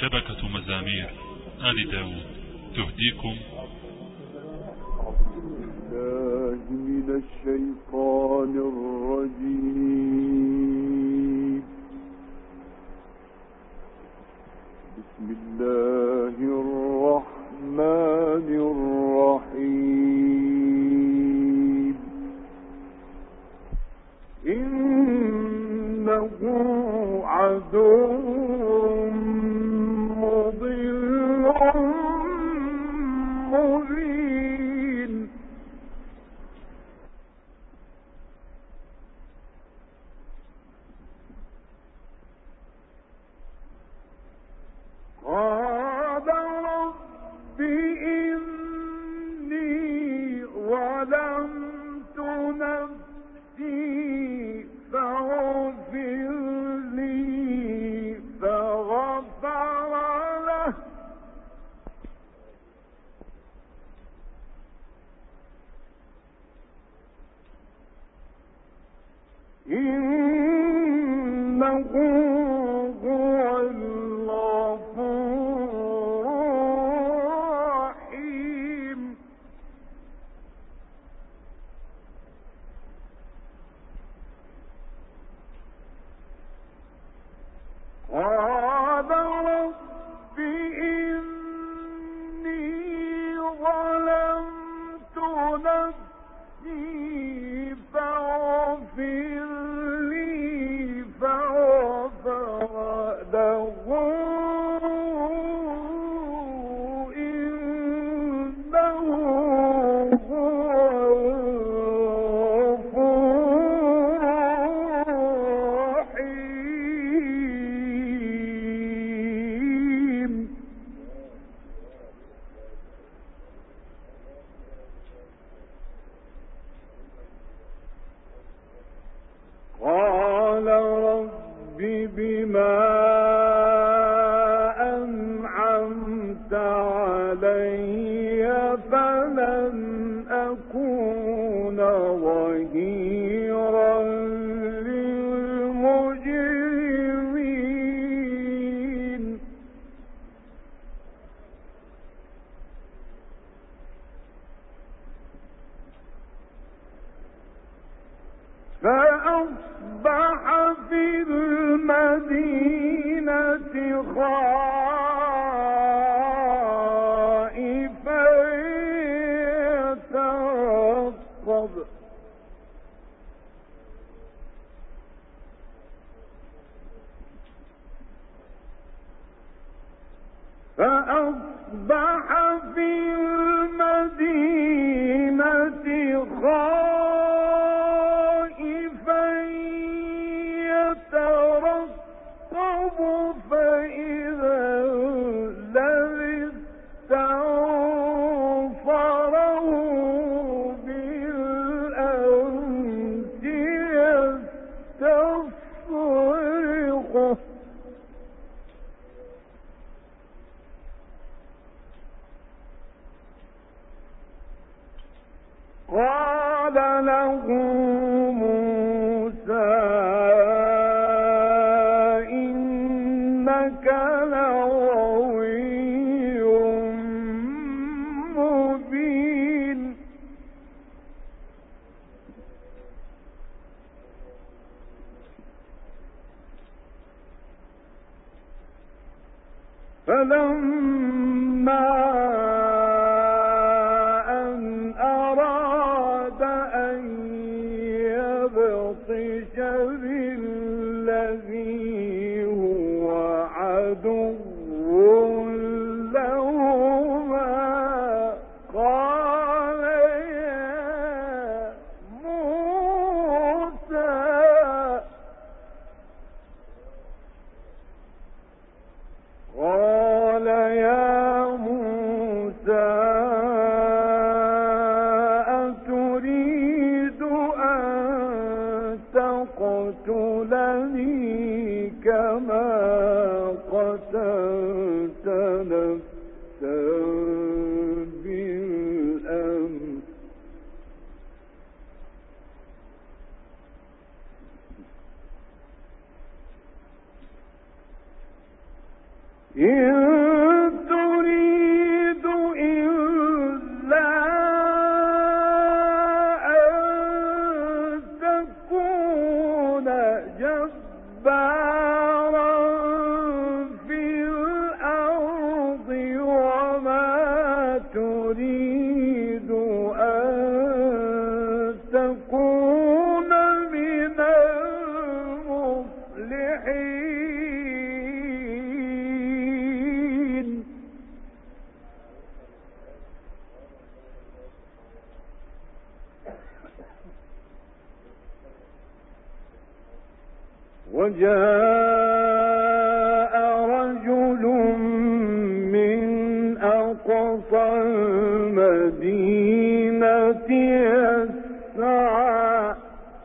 شبكة مزامير آل داود تهديكم من الشيطان الرجيم. بسم الله الرحمن الرحيم. إنه عدو مضل مبين. قال رب إني ظلمت نفسي فاغفر لي فغفر له. إنه هو الغفور الرحيم. قال رب إني ظلمت نفسي فاغفر لي فغفر له. إنه هو الغفور الرحيم. قال رب بما أنعمت علي فلن أكون ظهيرا للمجرمين. فأصبح في المدينة خائفا يترقب. فأصبح في المدينة خائفا يترقب فإذا الذي استنصره بالأمس يستصرخه. قال له موسى إنك لغوي مبين. فلما أن أراد أن يبطش بالذي هو عدو لهما قال يا موسى أتريد أن تقتلني كما قتلت نفسا بالأمس إن وجاء رجل من أقصى المدينة يسعى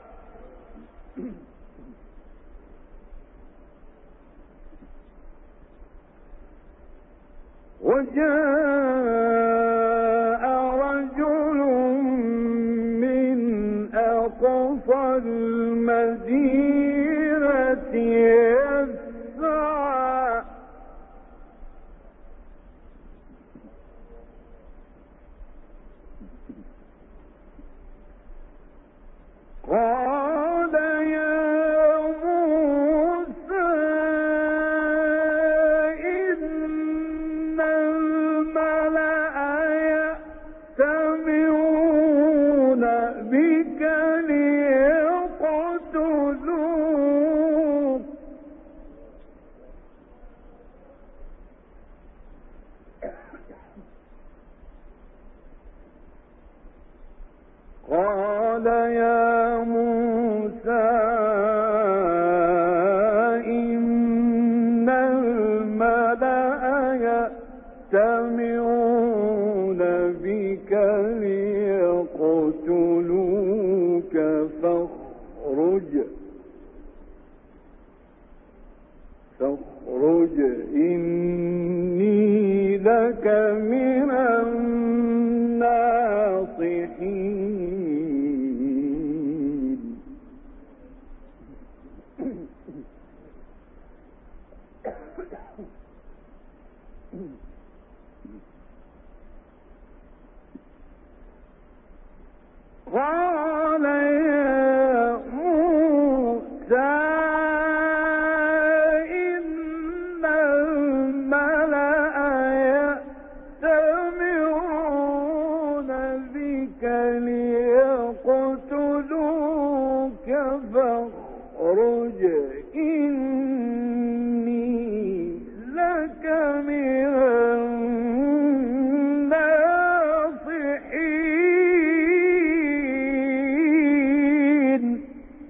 المدينة يسعى قال يا موسى إن الملأ يأتمرون بك ليقتلوك قال يا موسى إن الملأ يأتمرون بك ليقتلوك فاخرج إني لك من الناصحين قال يا موسى إن الملأ يأتمرون بك ليقتلوك فاخرج إني لك من الناصحين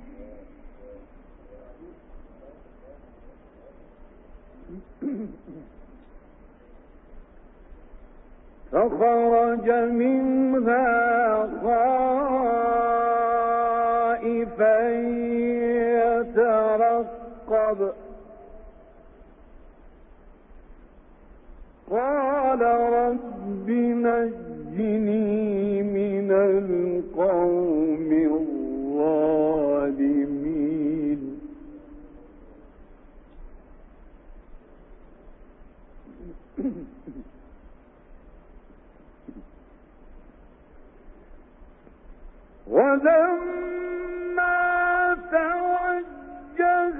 فخرج منها خائفا يترقب قال رب نجني من القوم الظالمين ولما توجه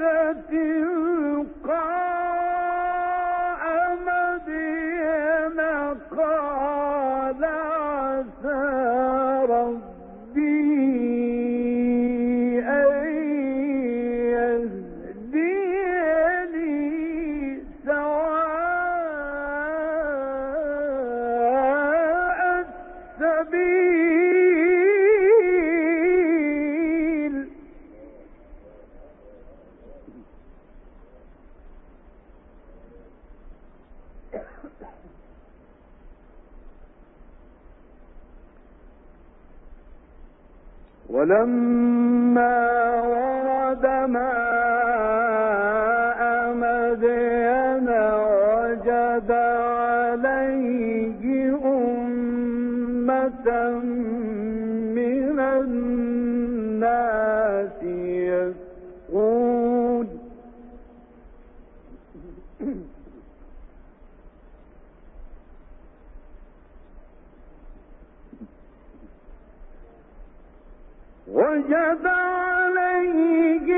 تلقاء مدين قال عسى ربي أن يهديني سواء السبيل ولما ورد ماء مدين وجد عليه أمة من الناس يسقون وجد عليه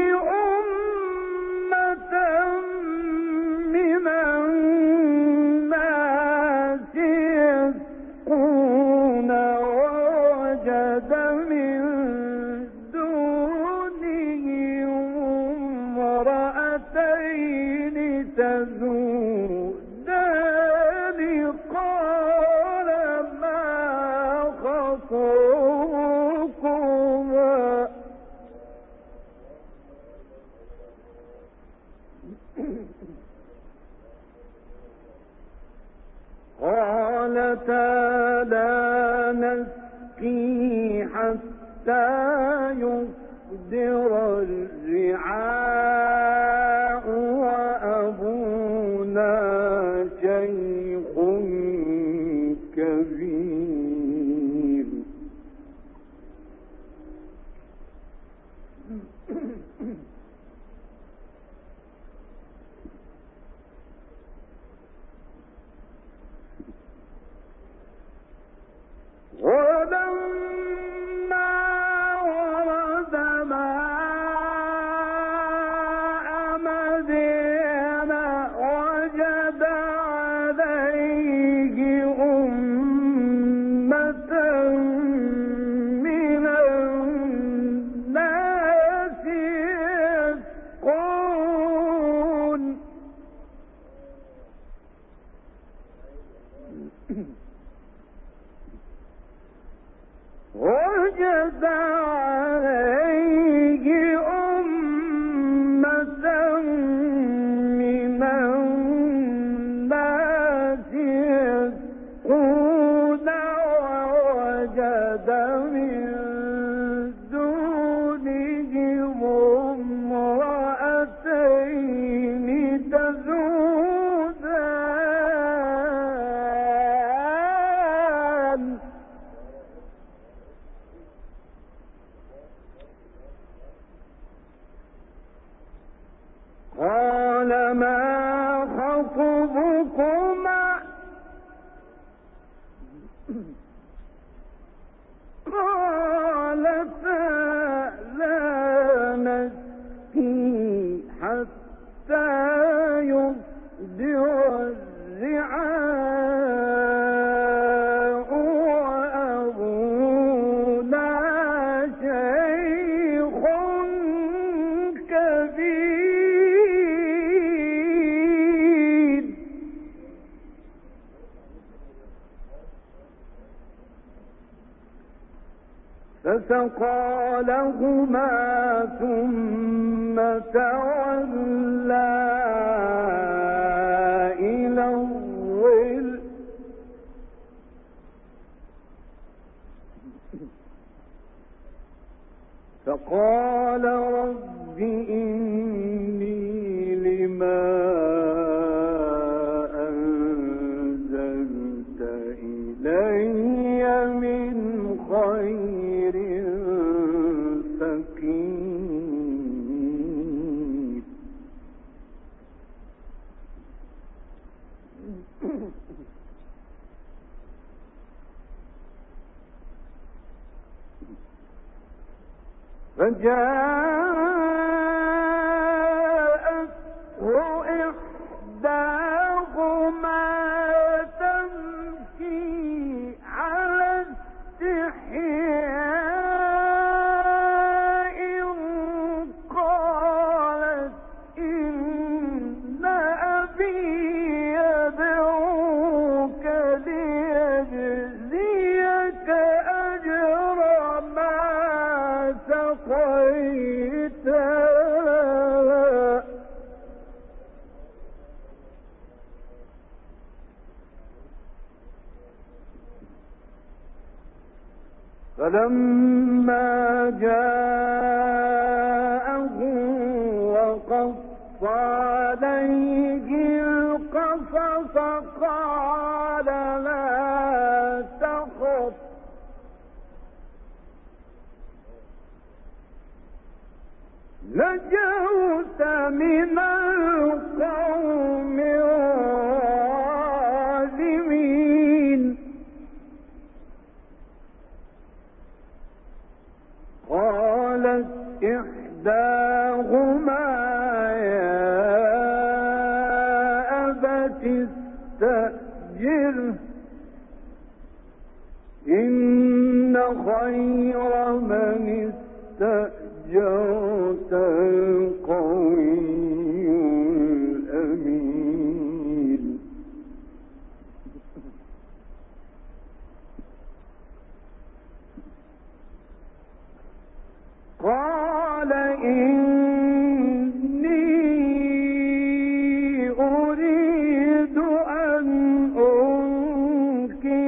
أمة من الناس يسقون ووجد من دونهم امرأتين تذودان قال ما خطبكما قالتا لا نسقي حتى يصدر الرعاء وأبونا شيخ كبير. ولما ورد ماء مدين وجد عليه أمة من الناس يسقون. وجد عليه أمة من الناس يسقون ووجد من دونهم امرأتين تذودان. قال ما خطبكما؟ قالتا لا نسقي حتى يصدر الرعاء وأبونا شيخ كبير. فسقى لهما ثم تولى إلى الظل فقال رب إني لما أنزلت إلي من خير فقير. فجاءته إحداهما تمشي على استحياء قالت إن أبي يدعوك ليجزيك أجر ما سقيت. فلما جاءه وقص عليه القصص قال لا تخف نجوت من القوم الظالمين. قالت إحداهما يا أبت استأجره إن خير من استأجرت القوي الأمين. قال إني أريد أن أنكحكما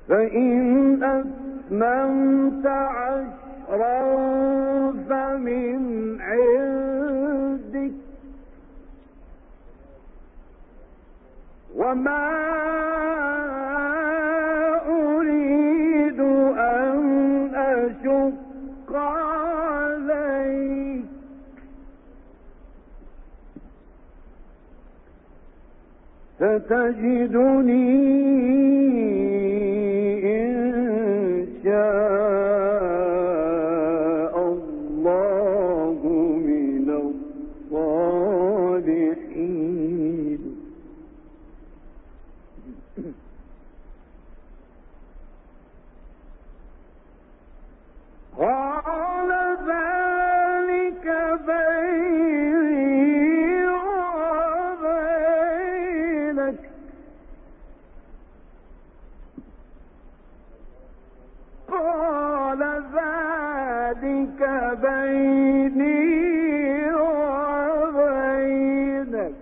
فإن أتممت عشرا فمن عندك وما أريد أن أشق عليك ستجدني إن شاء الله من الصالحين. قال ذلك بيني وبينك قال ذلك بيني وبينك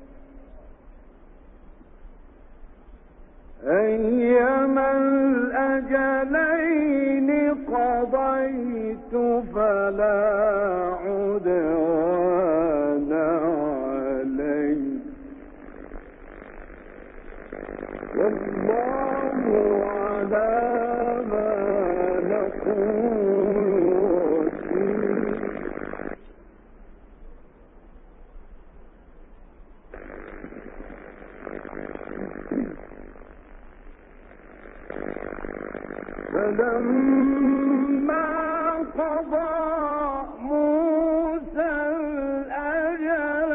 أيما الأجلين قضيت فلا عدوان علي والله على ما نقول وكيل. فلما قضى موسى الأجل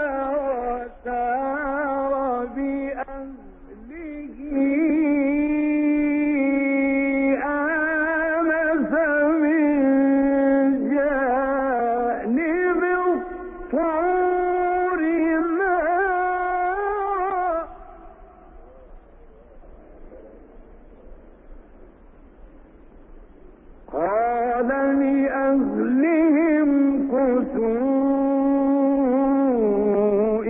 وسار بأهله آنس من جانب الطور نارا قال لأهلهم كثوا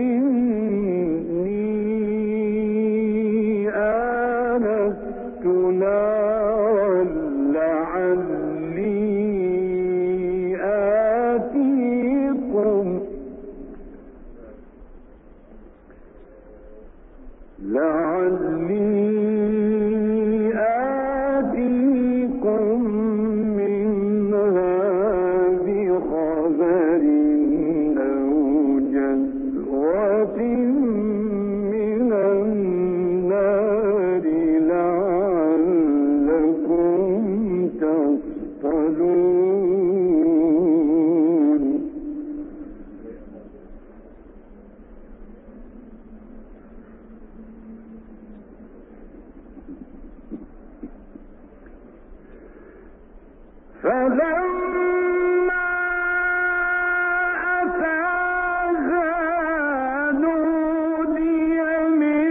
إني آنست نارا لعلي آتيكم منها بخبر أو جذوة من النار لعلكم تصطلون. فلما أتاها نودي من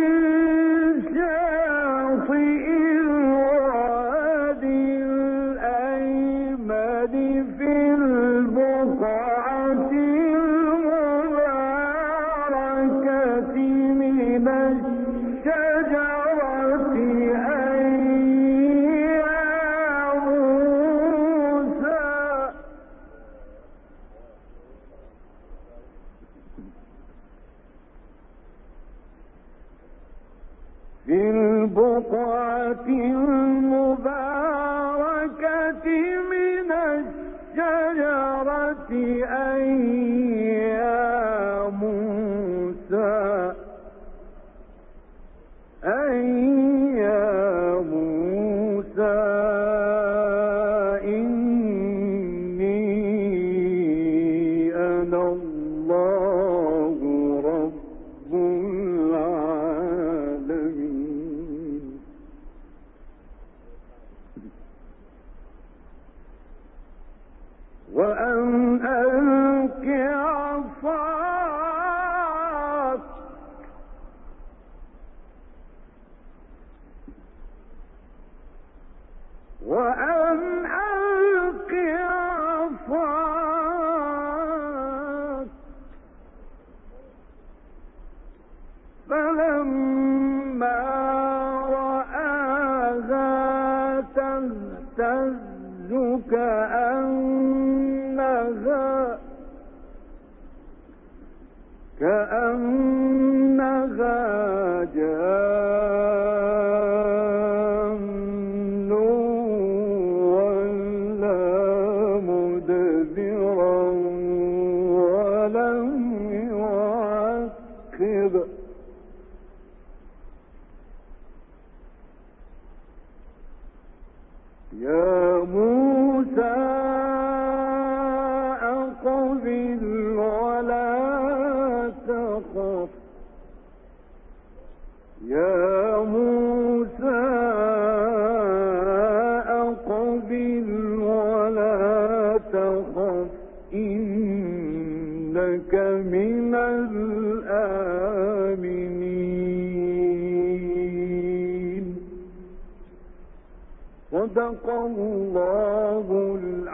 شاطئ الوادي الأيمن في البقعة المباركة من الشجرة في البقعة المباركة من الشجرة أي يا موسى إني أنا الله رب العالمين. وأن ألق عصاك فلما رآها وَلَّى مُدْبِرًا وَلَمْ يُعَقِّبْ يَا مُوسَىٰ أَقْبِلْ وَلَا تَخَفْ يَا مُوسَىٰ أَقْبِلْ وَلَا تَخَفْ إِنَّكَ مِنَ الْآمِنِينَ صدق الله العظيم.